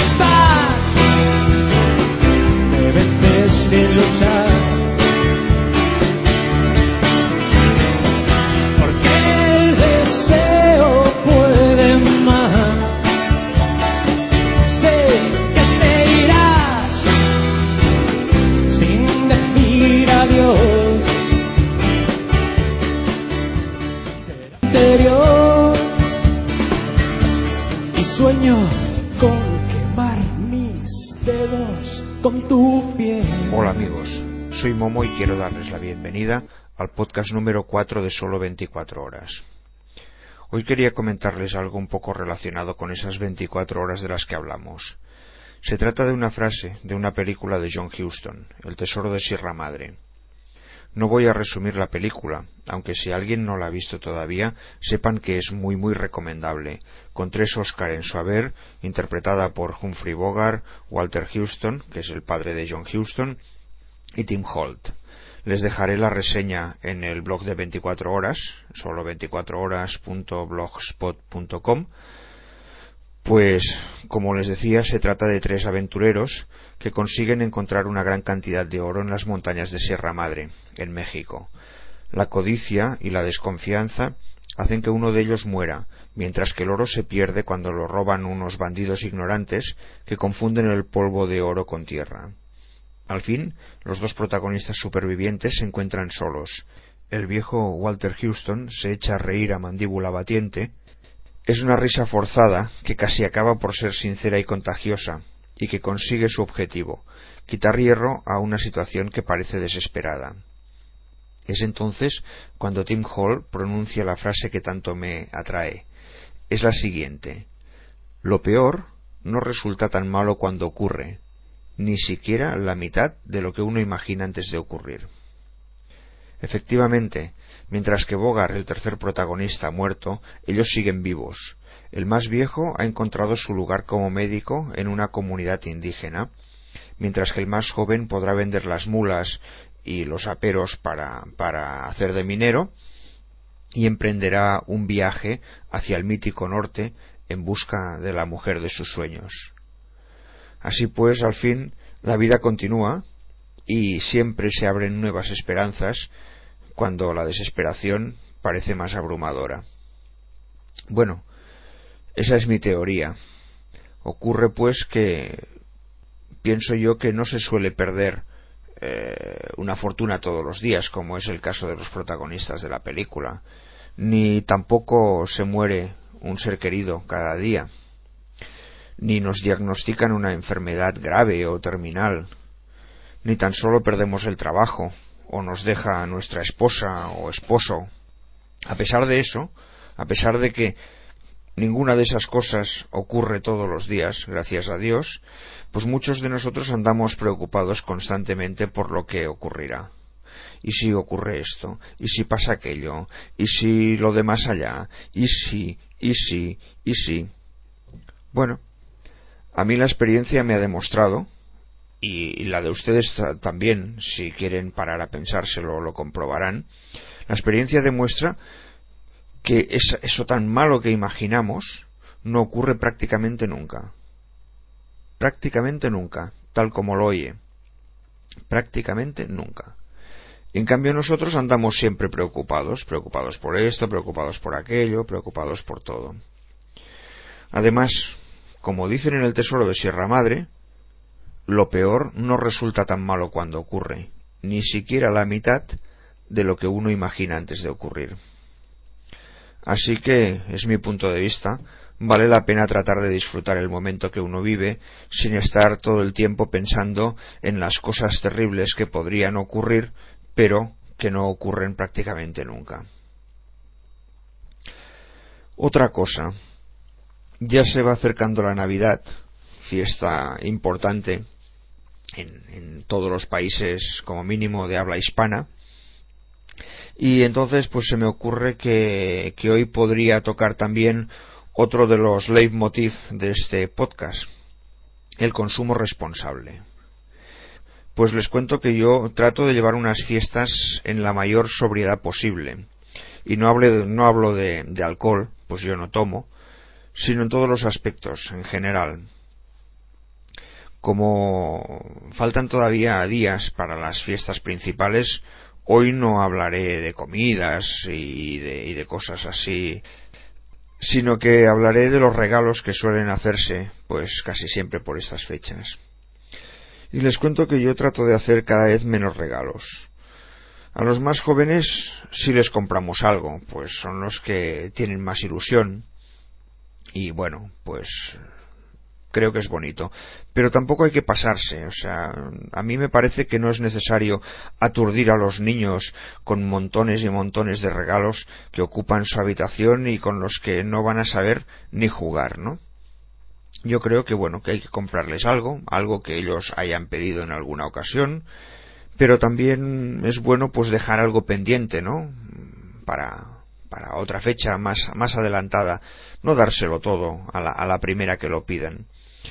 estás, me vences sin luchar. Porque el deseo puede más. Sé que te irás sin decir adiós. Será interior y sueño con quemar mis dedos con tu piel. Hola amigos, soy Momo y quiero darles la bienvenida al podcast número 4 de Solo 24 horas. Hoy quería comentarles algo un poco relacionado con esas 24 horas de las que hablamos. Se trata de una frase de una película de John Huston, El tesoro de Sierra Madre. No voy a resumir la película, aunque si alguien no la ha visto todavía, sepan que es muy recomendable, con 3 Oscar en su haber, interpretada por Humphrey Bogart, Walter Huston, que es el padre de John Huston, y Tim Holt. Les dejaré la reseña en el blog de 24 horas, solo24horas.blogspot.com. Pues, como les decía, se trata de 3 aventureros que consiguen encontrar una gran cantidad de oro en las montañas de Sierra Madre, en México. La codicia y la desconfianza hacen que uno de ellos muera, mientras que el oro se pierde cuando lo roban unos bandidos ignorantes que confunden el polvo de oro con tierra. Al fin, los 2 protagonistas supervivientes se encuentran solos. El viejo Walter Huston se echa a reír a mandíbula batiente. Es una risa forzada que casi acaba por ser sincera y contagiosa, y que consigue su objetivo, quitar hierro a una situación que parece desesperada. Es entonces cuando Tim Holt pronuncia la frase que tanto me atrae. Es la siguiente: lo peor no resulta tan malo cuando ocurre, ni siquiera la mitad de lo que uno imagina antes de ocurrir. Efectivamente, mientras que Bogart, el tercer protagonista, ha muerto, ellos siguen vivos. El más viejo ha encontrado su lugar como médico en una comunidad indígena, mientras que el más joven podrá vender las mulas y los aperos para hacer de minero, y emprenderá un viaje hacia el mítico norte en busca de la mujer de sus sueños. Así pues, al fin, la vida continúa y siempre se abren nuevas esperanzas cuando la desesperación parece más abrumadora. Bueno, esa es mi teoría. Ocurre pues que pienso yo que no se suele perder una fortuna todos los días, como es el caso de los protagonistas de la película, ni tampoco se muere un ser querido cada día, ni nos diagnostican una enfermedad grave o terminal, ni tan solo perdemos el trabajo o nos deja nuestra esposa o esposo. A pesar de eso, a pesar de que ninguna de esas cosas ocurre todos los días, gracias a Dios, pues muchos de nosotros andamos preocupados constantemente por lo que ocurrirá. ¿Y si ocurre esto? ¿Y si pasa aquello? ¿Y si lo de más allá? ¿Y si? Bueno, a mí la experiencia me ha demostrado, y la de ustedes también, si quieren parar a pensárselo, lo comprobarán. La experiencia demuestra que eso tan malo que imaginamos no ocurre prácticamente nunca. Prácticamente nunca, tal como lo oye. Prácticamente nunca. En cambio nosotros andamos siempre preocupados por esto, preocupados por aquello, preocupados por todo. Además, como dicen en El tesoro de Sierra Madre, lo peor no resulta tan malo cuando ocurre, ni siquiera la mitad de lo que uno imagina antes de ocurrir. Así que, es mi punto de vista, vale la pena tratar de disfrutar el momento que uno vive sin estar todo el tiempo pensando en las cosas terribles que podrían ocurrir, pero que no ocurren prácticamente nunca. Otra cosa, ya se va acercando la Navidad, fiesta importante en todos los países como mínimo de habla hispana, y entonces pues se me ocurre que hoy podría tocar también otro de los leitmotiv de este podcast, el consumo responsable. Pues les cuento que yo trato de llevar unas fiestas en la mayor sobriedad posible, y no hablo de alcohol, pues yo no tomo, sino en todos los aspectos en general. como faltan todavía días para las fiestas principales, hoy no hablaré de comidas y de cosas así, sino que hablaré de los regalos que suelen hacerse pues casi siempre por estas fechas. Y les cuento que yo trato de hacer cada vez menos regalos. A los más jóvenes sí les compramos algo, pues son los que tienen más ilusión y bueno, pues creo que es bonito, pero tampoco hay que pasarse. O sea, a mí me parece que no es necesario aturdir a los niños con montones y montones de regalos que ocupan su habitación y con los que no van a saber ni jugar, ¿no? Yo creo que bueno, que hay que comprarles algo que ellos hayan pedido en alguna ocasión, pero también es bueno pues dejar algo pendiente, ¿no? Para otra fecha más adelantada, no dárselo todo a la primera que lo pidan.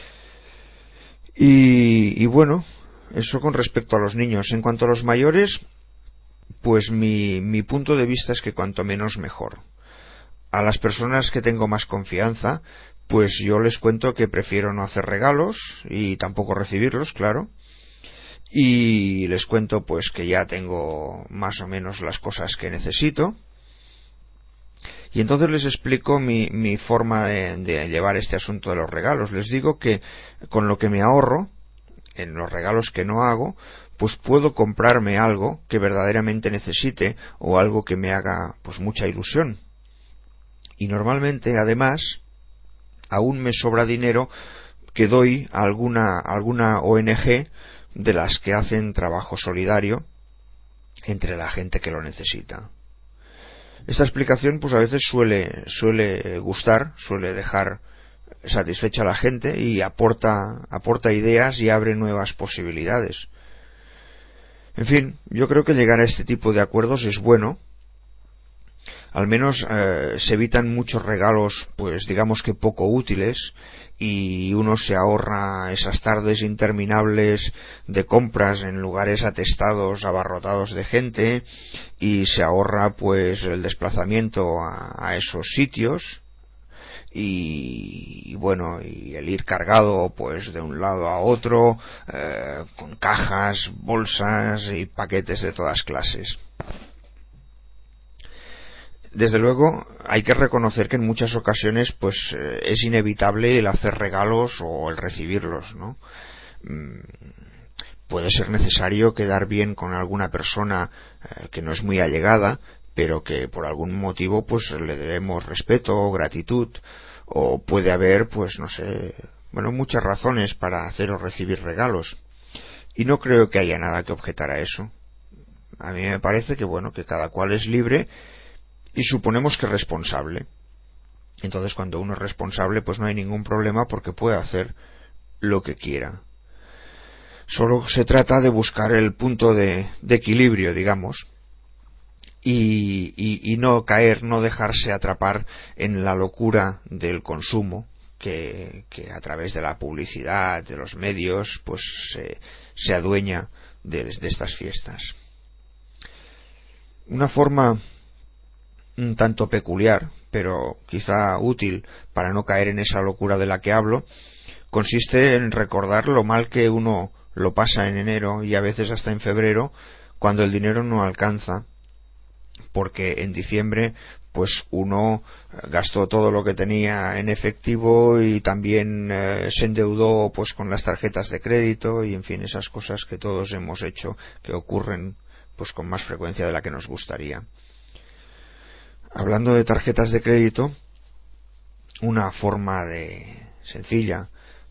Y bueno, eso con respecto a los niños. En cuanto a los mayores, pues mi punto de vista es que cuanto menos mejor. A las personas que tengo más confianza, pues yo les cuento que prefiero no hacer regalos y tampoco recibirlos, claro. Y les cuento pues que ya tengo más o menos las cosas que necesito. Y entonces les explico mi forma de llevar este asunto de los regalos. Les digo que con lo que me ahorro, en los regalos que no hago, pues puedo comprarme algo que verdaderamente necesite o algo que me haga pues mucha ilusión. Y normalmente, además, aún me sobra dinero que doy a alguna ONG de las que hacen trabajo solidario entre la gente que lo necesita. Esta explicación pues a veces suele gustar, suele dejar satisfecha a la gente y aporta ideas y abre nuevas posibilidades. En fin, yo creo que llegar a este tipo de acuerdos es bueno. Al menos se evitan muchos regalos, pues digamos que poco útiles, y uno se ahorra esas tardes interminables de compras en lugares atestados, abarrotados de gente, y se ahorra pues el desplazamiento a esos sitios, y bueno, y el ir cargado pues de un lado a otro, con cajas, bolsas y paquetes de todas clases. Desde luego hay que reconocer que en muchas ocasiones pues es inevitable el hacer regalos o el recibirlos, ¿no? Puede ser necesario quedar bien con alguna persona que no es muy allegada, pero que por algún motivo pues le debemos respeto o gratitud, o puede haber pues no sé, bueno, muchas razones para hacer o recibir regalos, y no creo que haya nada que objetar a eso. A mí me parece que bueno, que cada cual es libre y suponemos que es responsable. Entonces cuando uno es responsable pues no hay ningún problema porque puede hacer lo que quiera. Solo se trata de buscar el punto de equilibrio, digamos, y no caer, no dejarse atrapar en la locura del consumo que a través de la publicidad, de los medios, pues se adueña de estas fiestas. Una forma un tanto peculiar, pero quizá útil para no caer en esa locura de la que hablo, consiste en recordar lo mal que uno lo pasa en enero y a veces hasta en febrero, cuando el dinero no alcanza, porque en diciembre pues uno gastó todo lo que tenía en efectivo y también se endeudó pues con las tarjetas de crédito y en fin, esas cosas que todos hemos hecho, que ocurren pues con más frecuencia de la que nos gustaría. Hablando de tarjetas de crédito, una forma sencilla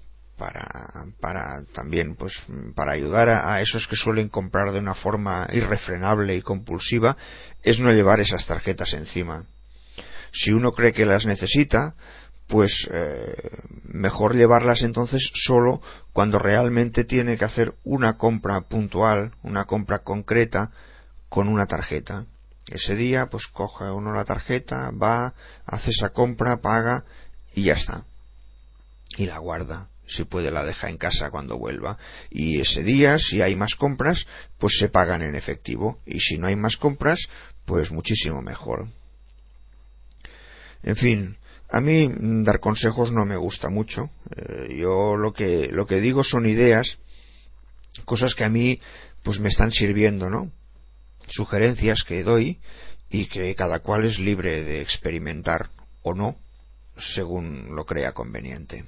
para también pues para ayudar a esos que suelen comprar de una forma irrefrenable y compulsiva es no llevar esas tarjetas encima. Si uno cree que las necesita, pues mejor llevarlas entonces solo cuando realmente tiene que hacer una compra puntual, una compra concreta con una tarjeta. Ese día pues coge uno la tarjeta, va, hace esa compra, paga y ya está. Y la guarda. Si puede la deja en casa cuando vuelva. Y ese día, si hay más compras, pues se pagan en efectivo. Y si no hay más compras, pues muchísimo mejor. En fin, A mí dar consejos no me gusta mucho. Yo lo que digo son ideas, cosas que a mí pues me están sirviendo, ¿no? Sugerencias que doy y que cada cual es libre de experimentar o no, según lo crea conveniente.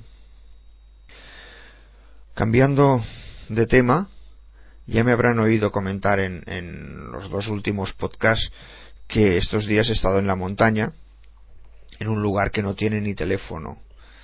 Cambiando de tema, ya me habrán oído comentar en los 2 últimos podcasts que estos días he estado en la montaña, en un lugar que no tiene ni teléfono.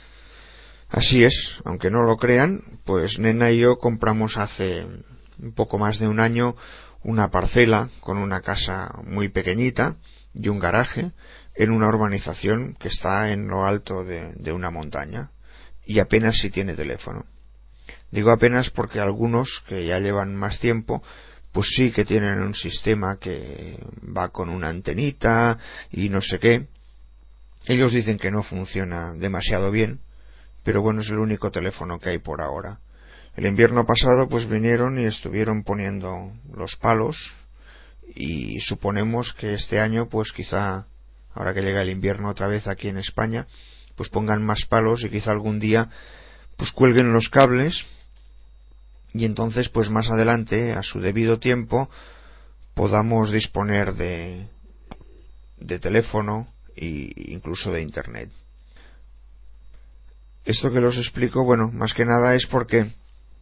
Así es, aunque no lo crean, pues Nena y yo compramos hace un poco más de un año una parcela con una casa muy pequeñita y un garaje en una urbanización que está en lo alto de una montaña, y apenas si tiene teléfono. Digo apenas porque algunos que ya llevan más tiempo pues sí que tienen un sistema que va con una antenita y no sé qué. Ellos dicen que no funciona demasiado bien, pero bueno, es el único teléfono que hay por ahora. El invierno pasado pues vinieron y estuvieron poniendo los palos, y suponemos que este año pues quizá, ahora que llega el invierno otra vez aquí en España, pues pongan más palos y quizá algún día pues cuelguen los cables, y entonces pues más adelante, a su debido tiempo, podamos disponer de teléfono e incluso de internet. Esto que los explico, bueno, más que nada es porque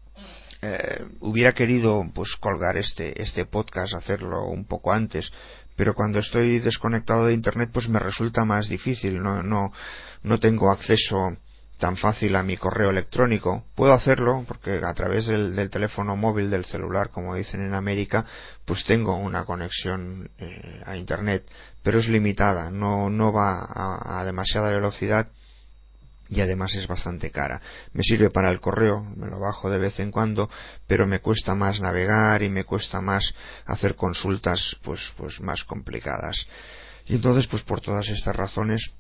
hubiera querido pues colgar este podcast, hacerlo un poco antes, pero cuando estoy desconectado de internet pues me resulta más difícil, no tengo acceso tan fácil a mi correo electrónico. Puedo hacerlo porque a través del teléfono móvil, del celular, como dicen en América, pues tengo una conexión a internet, pero es limitada, no va a demasiada velocidad, y además es bastante cara. Me sirve para el correo, me lo bajo de vez en cuando, pero me cuesta más navegar y me cuesta más hacer consultas pues más complicadas. Y entonces pues por todas estas razones,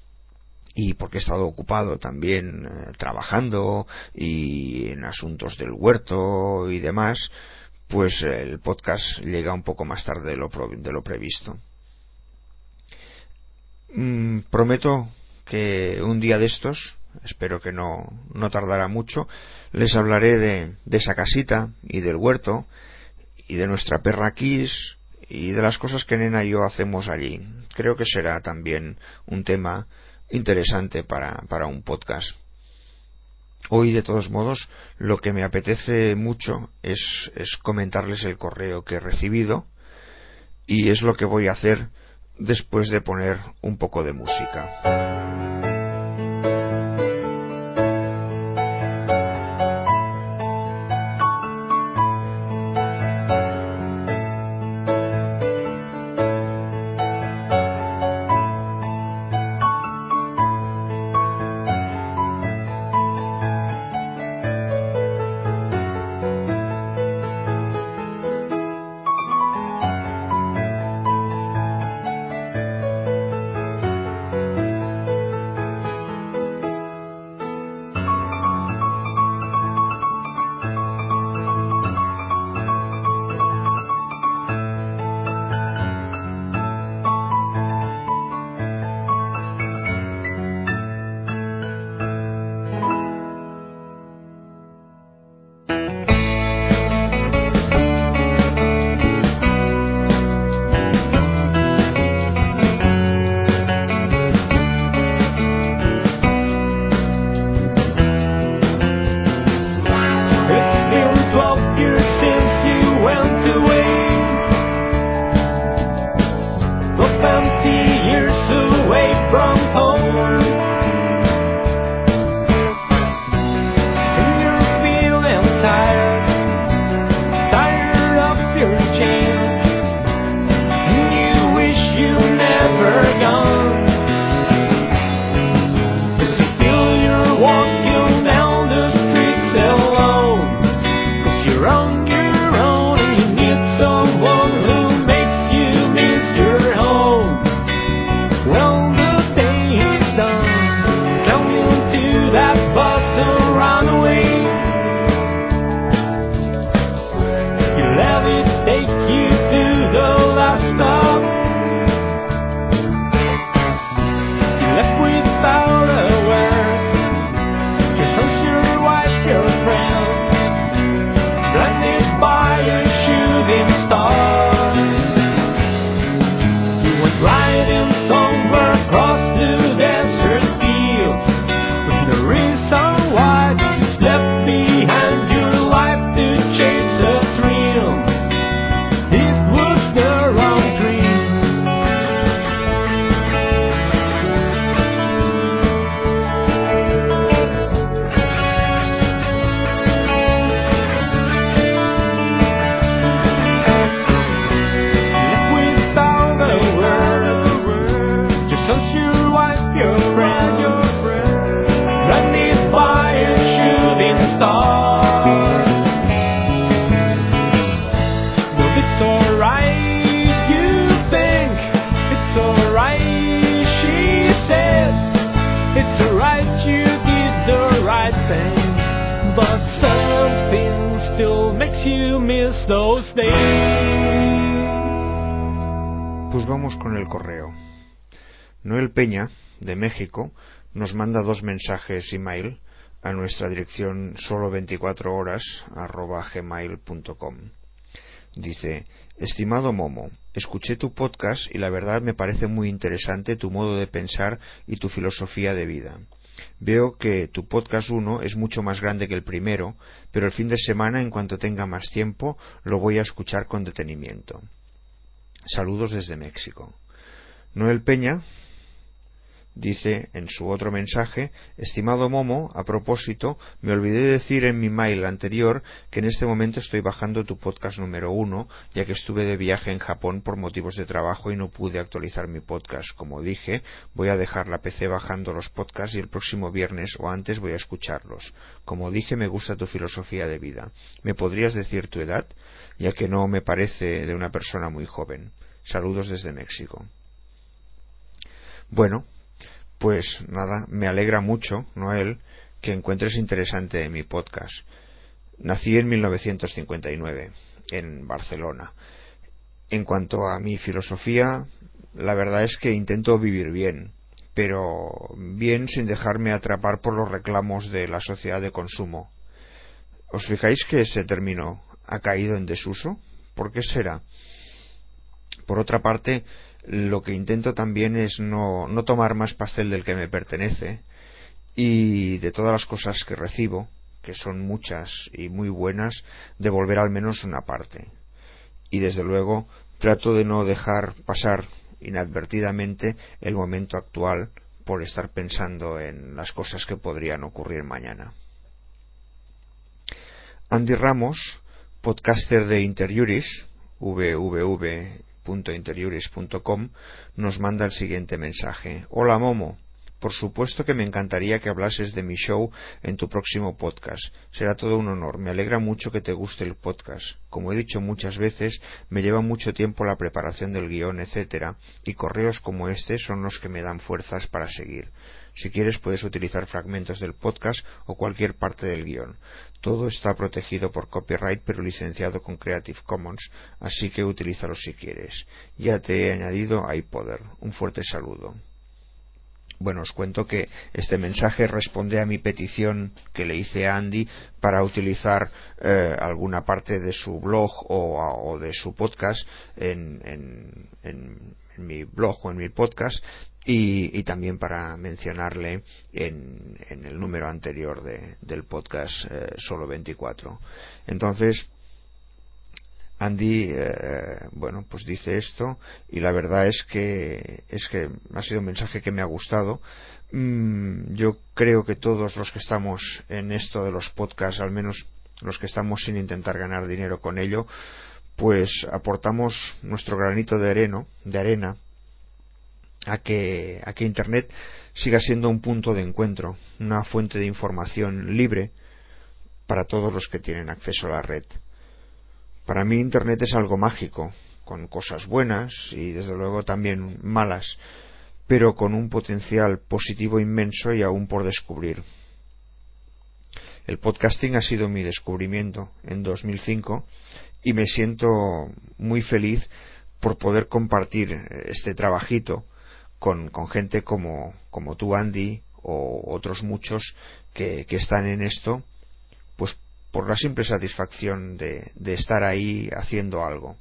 y porque he estado ocupado también trabajando y en asuntos del huerto y demás, pues el podcast llega un poco más tarde de lo previsto. Prometo que un día de estos, espero que no tardará mucho, les hablaré de esa casita y del huerto y de nuestra perra Kiss y de las cosas que Nena y yo hacemos allí. Creo que será también un tema interesante para un podcast. Hoy, de todos modos, lo que me apetece mucho es comentarles el correo que he recibido, y es lo que voy a hacer después de poner un poco de música. miss those days. Pues vamos con el correo. Noel Peña, de México, nos manda 2 mensajes email a nuestra dirección solo24horas@gmail.com. Dice: estimado Momo, escuché tu podcast y la verdad me parece muy interesante tu modo de pensar y tu filosofía de vida. Veo que tu podcast 1 es mucho más grande que el primero, pero el fin de semana, en cuanto tenga más tiempo, lo voy a escuchar con detenimiento. Saludos desde México. Noel Peña dice en su otro mensaje: estimado Momo, a propósito, me olvidé de decir en mi mail anterior que en este momento estoy bajando tu podcast número 1, ya que estuve de viaje en Japón por motivos de trabajo y no pude actualizar mi podcast. Como dije, voy a dejar la PC bajando los podcasts y el próximo viernes o antes voy a escucharlos. Como dije, me gusta tu filosofía de vida. ¿Me podrías decir tu edad? Ya que no me parece de una persona muy joven. Saludos desde México. Bueno, pues nada, me alegra mucho, Noel, que encuentres interesante mi podcast. Nací en 1959, en Barcelona. En cuanto a mi filosofía, la verdad es que intento vivir bien, pero bien sin dejarme atrapar por los reclamos de la sociedad de consumo. ¿Os fijáis que ese término ha caído en desuso? ¿Por qué será? Por otra parte, lo que intento también es no tomar más pastel del que me pertenece, y de todas las cosas que recibo, que son muchas y muy buenas, devolver al menos una parte. Y desde luego trato de no dejar pasar inadvertidamente el momento actual por estar pensando en las cosas que podrían ocurrir mañana. Andy Ramos, podcaster de Interiuris, www.interiuris.com, nos manda el siguiente mensaje: hola Momo, por supuesto que me encantaría que hablases de mi show en tu próximo podcast. Será todo un honor. Me alegra mucho que te guste el podcast. Como he dicho muchas veces, me lleva mucho tiempo la preparación del guión, etcétera, y correos como este son los que me dan fuerzas para seguir. Si quieres puedes utilizar fragmentos del podcast o cualquier parte del guión. Todo está protegido por copyright pero licenciado con Creative Commons, así que utilízalo si quieres. Ya te he añadido a iPodder. Un fuerte saludo. Bueno, os cuento que este mensaje responde a mi petición que le hice a Andy para utilizar alguna parte de su blog o de su podcast en mi blog o en mi podcast, y también para mencionarle en el número anterior del podcast Solo 24. Entonces, Andy, bueno, pues dice esto, y la verdad es que ha sido un mensaje que me ha gustado. Yo creo que todos los que estamos en esto de los podcasts, al menos los que estamos sin intentar ganar dinero con ello, pues aportamos nuestro granito de arena a que Internet siga siendo un punto de encuentro, una fuente de información libre para todos los que tienen acceso a la red. Para mí Internet es algo mágico, con cosas buenas y desde luego también malas, pero con un potencial positivo inmenso y aún por descubrir. El podcasting ha sido mi descubrimiento en 2005 y me siento muy feliz por poder compartir este trabajito con gente como tú, Andy, o otros muchos que están en esto, pues por la simple satisfacción de estar ahí haciendo algo.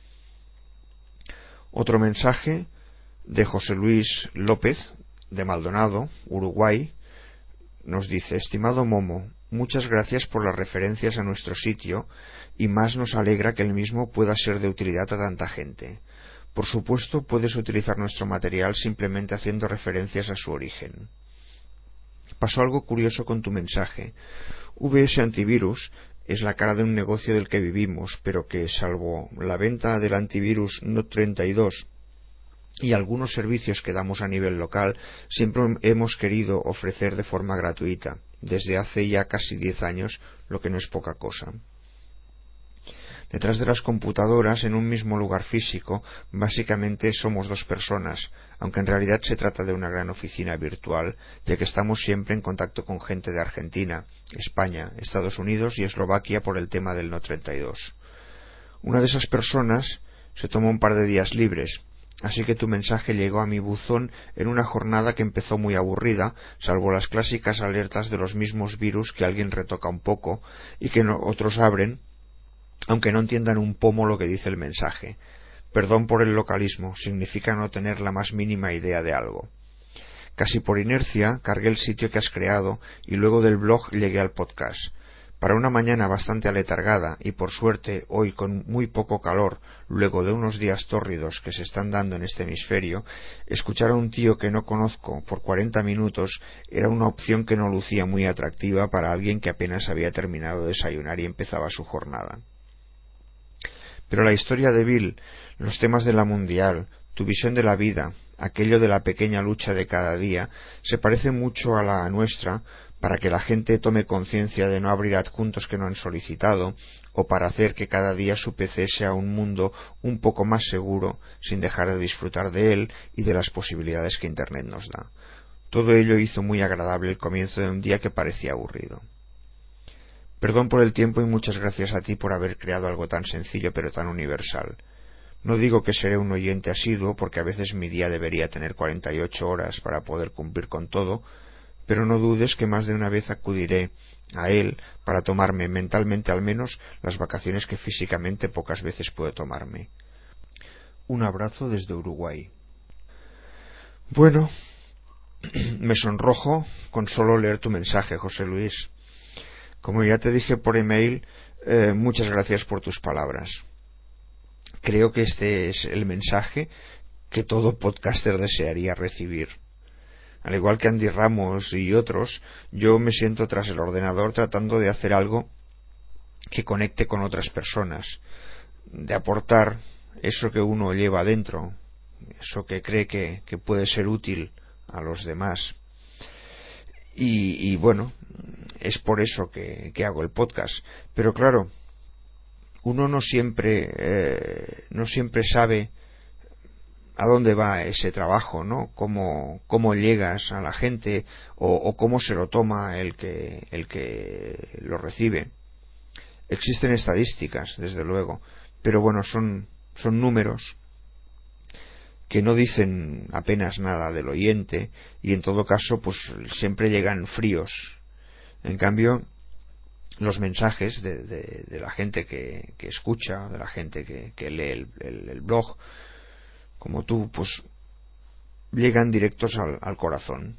Otro mensaje de José Luis López, de Maldonado, Uruguay, nos dice: estimado Momo, muchas gracias por las referencias a nuestro sitio, y más nos alegra que el mismo pueda ser de utilidad a tanta gente. Por supuesto, puedes utilizar nuestro material simplemente haciendo referencias a su origen. Pasó algo curioso con tu mensaje. VS Antivirus es la cara de un negocio del que vivimos, pero que, salvo la venta del antivirus NOT32 y algunos servicios que damos a nivel local, siempre hemos querido ofrecer de forma gratuita, desde hace ya casi 10 años, lo que no es poca cosa. Detrás de las computadoras, en un mismo lugar físico, básicamente somos 2 personas, aunque en realidad se trata de una gran oficina virtual, ya que estamos siempre en contacto con gente de Argentina, España, Estados Unidos y Eslovaquia por el tema del NOT32. Una de esas personas se tomó un par de días libres, así que tu mensaje llegó a mi buzón en una jornada que empezó muy aburrida, salvo las clásicas alertas de los mismos virus que alguien retoca un poco y que otros abren, aunque no entiendan un pomo lo que dice el mensaje. Perdón por el localismo, significa no tener la más mínima idea de algo. Casi por inercia cargué el sitio que has creado y luego del blog llegué al podcast. Para una mañana bastante aletargada y por suerte hoy con muy poco calor, luego de unos días tórridos que se están dando en este hemisferio, escuchar a un tío que no conozco por 40 minutos era una opción que no lucía muy atractiva para alguien que apenas había terminado de desayunar y empezaba su jornada. Pero la historia de Bill, los temas de la mundial, tu visión de la vida, aquello de la pequeña lucha de cada día, se parece mucho a la nuestra para que la gente tome conciencia de no abrir adjuntos que no han solicitado o para hacer que cada día su PC sea un mundo un poco más seguro sin dejar de disfrutar de él y de las posibilidades que Internet nos da. Todo ello hizo muy agradable el comienzo de un día que parecía aburrido. Perdón por el tiempo y muchas gracias a ti por haber creado algo tan sencillo pero tan universal. No digo que seré un oyente asiduo porque a veces mi día debería tener 48 horas para poder cumplir con todo, pero no dudes que más de una vez acudiré a él para tomarme mentalmente al menos las vacaciones que físicamente pocas veces puedo tomarme. Un abrazo desde Uruguay. Bueno, me sonrojo con solo leer tu mensaje, José Luis. Como ya te dije por email, muchas gracias por tus palabras. Creo que este es el mensaje que todo podcaster desearía recibir. Al igual que Andy Ramos y otros, yo me siento tras el ordenador tratando de hacer algo que conecte con otras personas, de aportar eso que uno lleva dentro, eso que cree que puede ser útil a los demás. Y bueno, es por eso que hago el podcast. Pero claro, uno no siempre sabe a dónde va ese trabajo, ¿no? Cómo llegas a la gente o cómo se lo toma el que lo recibe. Existen estadísticas, desde luego, pero bueno, son números que no dicen apenas nada del oyente y en todo caso pues siempre llegan fríos. En cambio, los mensajes de la gente que escucha, de la gente que lee el blog, como tú, pues llegan directos al corazón.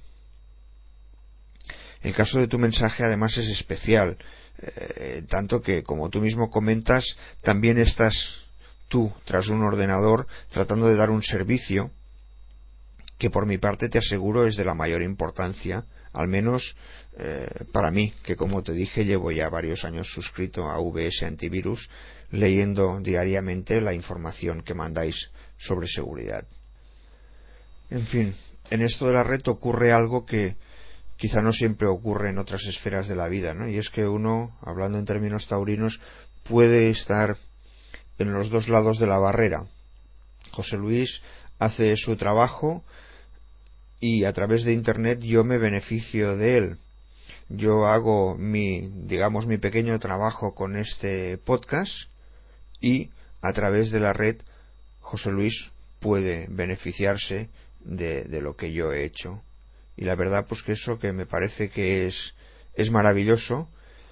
El caso de tu mensaje además es especial, tanto que, como tú mismo comentas, también estás tú tras un ordenador tratando de dar un servicio que por mi parte te aseguro es de la mayor importancia, al menos para mí, que como te dije llevo ya varios años suscrito a VS Antivirus, leyendo diariamente la información que mandáis sobre seguridad. En fin, en esto de la red ocurre algo que quizá no siempre ocurre en otras esferas de la vida, ¿no? Y es que uno, hablando en términos taurinos, puede estar en los dos lados de la barrera. José Luis hace su trabajo y a través de Internet yo me beneficio de él. Yo hago mi pequeño trabajo con este podcast y a través de la red José Luis puede beneficiarse de lo que yo he hecho. Y la verdad pues que eso que me parece que es maravilloso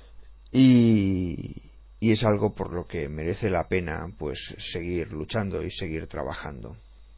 y es algo por lo que merece la pena pues seguir luchando y seguir trabajando.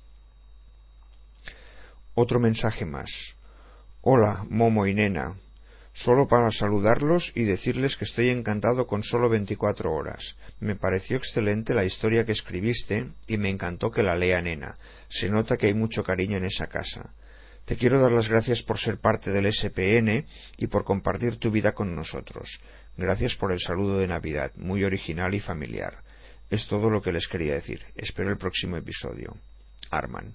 Otro mensaje más. Hola, Momo y Nena. Solo para saludarlos y decirles que estoy encantado con solo 24 horas. Me pareció excelente la historia que escribiste y me encantó que la lea Nena. Se nota que hay mucho cariño en esa casa. Te quiero dar las gracias por ser parte del SPN y por compartir tu vida con nosotros. Gracias por el saludo de Navidad, muy original y familiar. Es todo lo que les quería decir. Espero el próximo episodio. Arman.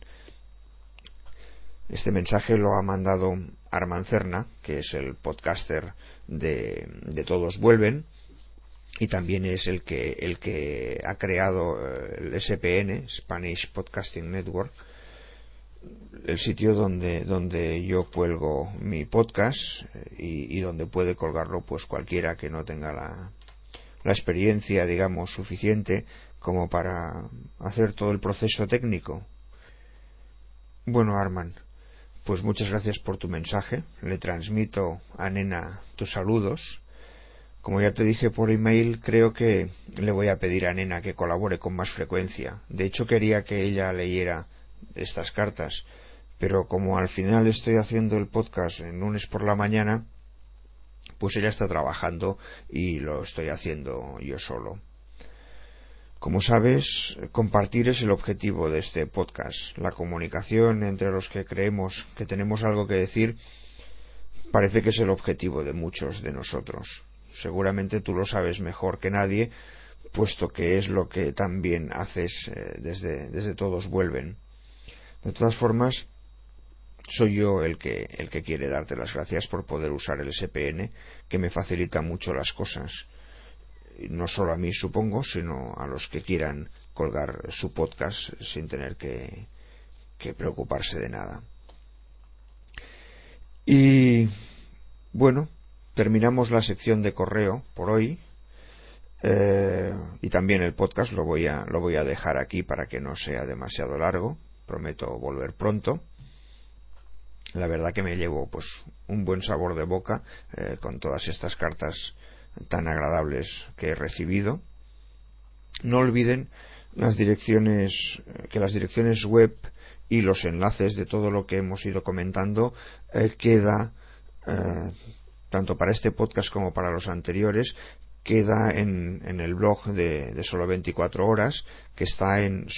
Este mensaje lo ha mandado Arman Cerna, que es el podcaster de Todos Vuelven, y también es el que ha creado el SPN, Spanish Podcasting Network, el sitio donde yo cuelgo mi podcast y donde puede colgarlo pues cualquiera que no tenga la experiencia, digamos, suficiente como para hacer todo el proceso técnico. Bueno, Arman, pues muchas gracias por tu mensaje. Le transmito a Nena tus saludos. Como ya te dije por email, creo que le voy a pedir a Nena que colabore con más frecuencia. De hecho, quería que ella leyera estas cartas, pero como al final estoy haciendo el podcast en lunes por la mañana, pues ella está trabajando y lo estoy haciendo yo solo. Como sabes, compartir es el objetivo de este podcast. La comunicación entre los que creemos que tenemos algo que decir parece que es el objetivo de muchos de nosotros. Seguramente tú lo sabes mejor que nadie, puesto que es lo que también haces desde Todos Vuelven. De todas formas, soy yo el que quiere darte las gracias por poder usar el SPN, que me facilita mucho las cosas. No solo a mí, supongo, sino a los que quieran colgar su podcast sin tener que preocuparse de nada. Y bueno, terminamos la sección de correo por hoy, y también el podcast lo voy a dejar aquí para que no sea demasiado largo. Prometo volver pronto. La verdad que me llevo pues un buen sabor de boca con todas estas cartas tan agradables que he recibido. No olviden que las direcciones web y los enlaces de todo lo que hemos ido comentando queda tanto para este podcast como para los anteriores, queda en el blog de Solo 24 Horas, que está en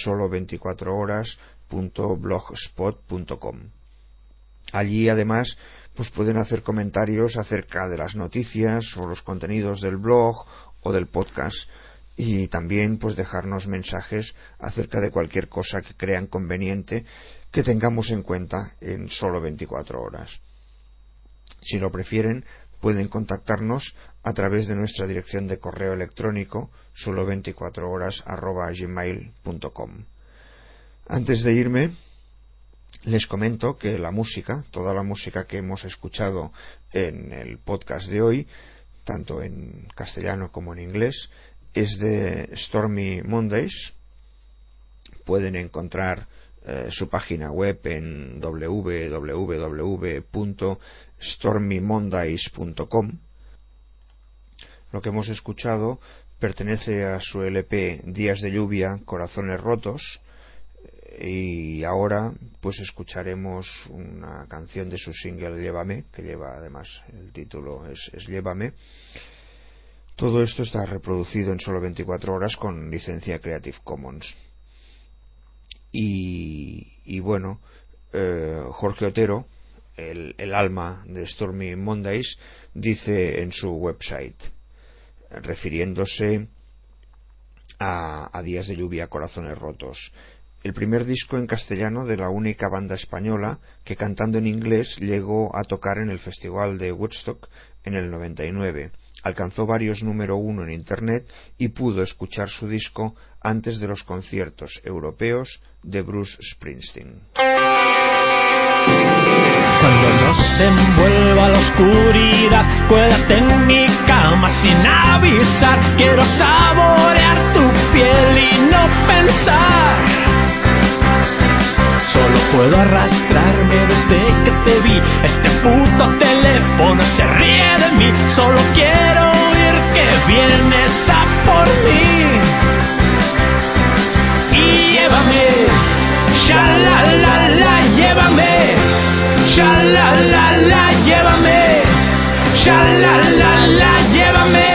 solo24horas.blogspot.com. Allí además pues pueden hacer comentarios acerca de las noticias o los contenidos del blog o del podcast, y también pues dejarnos mensajes acerca de cualquier cosa que crean conveniente que tengamos en cuenta en Solo 24 Horas. Si lo prefieren, pueden contactarnos a través de nuestra dirección de correo electrónico solo24horas@gmail.com. Antes de irme, les comento que toda la música que hemos escuchado en el podcast de hoy, tanto en castellano como en inglés, es de Stormy Mondays. Pueden encontrar su página web en www.stormymondays.com. Lo que hemos escuchado pertenece a su LP Días de lluvia, corazones rotos, y ahora pues escucharemos una canción de su single Llévame, que lleva además el título es Llévame. Todo esto está reproducido en Solo 24 Horas con licencia Creative Commons. Y bueno, Jorge Otero, el alma de Stormy Mondays, dice en su website, refiriéndose a Días de lluvia, corazones rotos: el primer disco en castellano de la única banda española que, cantando en inglés, llegó a tocar en el Festival de Woodstock en el 99. Alcanzó varios número 1 en Internet y pudo escuchar su disco antes de los conciertos europeos de Bruce Springsteen. Cuando nos envuelva la oscuridad, cuédate en mi cama sin avisar. Quiero saborear tu piel y no pensar. Solo puedo arrastrarme desde que te vi. Este puto teléfono se ríe de mí. Solo quiero oír que vienes a por mí. Y llévame, sha-la-la-la, llévame, sha-la-la-la, llévame, sha-la-la-la, llévame.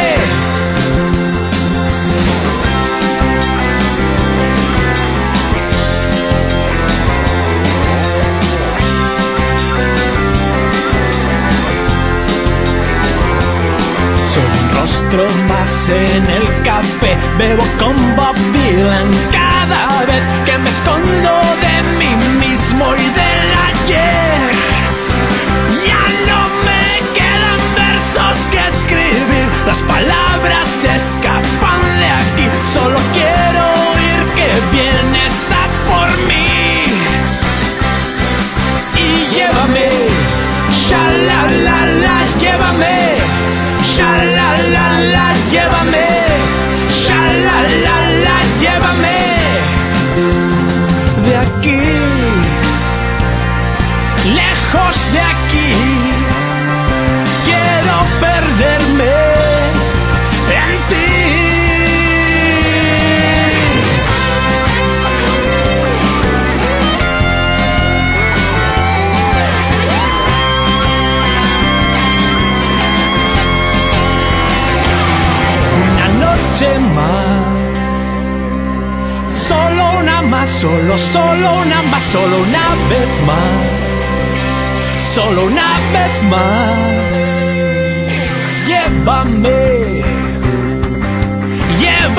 Más en el café, bebo con Bob Dylan cada vez que me escondo de mí mismo y del ayer. Ya no me quedan versos que escribir, las palabras se escapan de aquí. Solo quiero oír que vienes a por mí. Y llévame, sha-la-la-la, llévame, sha-la-la-la, llévame. la, llévame de aquí, lejos de aquí, quiero perderme en ti. Una noche más, solo una más, solo una más, solo una vez más, solo una vez más. Llévame, llévame.